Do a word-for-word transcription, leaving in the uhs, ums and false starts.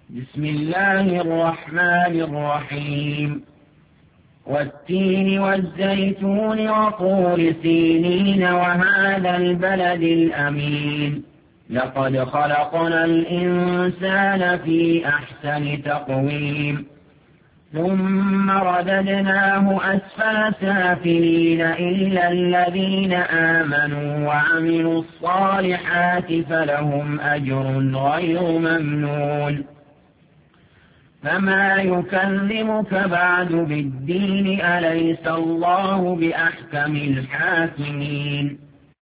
بسم الله الرحمن الرحيم والتين والزيتون وطور سينين وهذا البلد الأمين لقد خلقنا الإنسان في أحسن تقويم ثم رددناه أسفل سافلين إلا الذين آمنوا وعملوا الصالحات فلهم أجر غير ممنون فما يكذبك بعد بالدين أليس الله بأحكم الحاكمين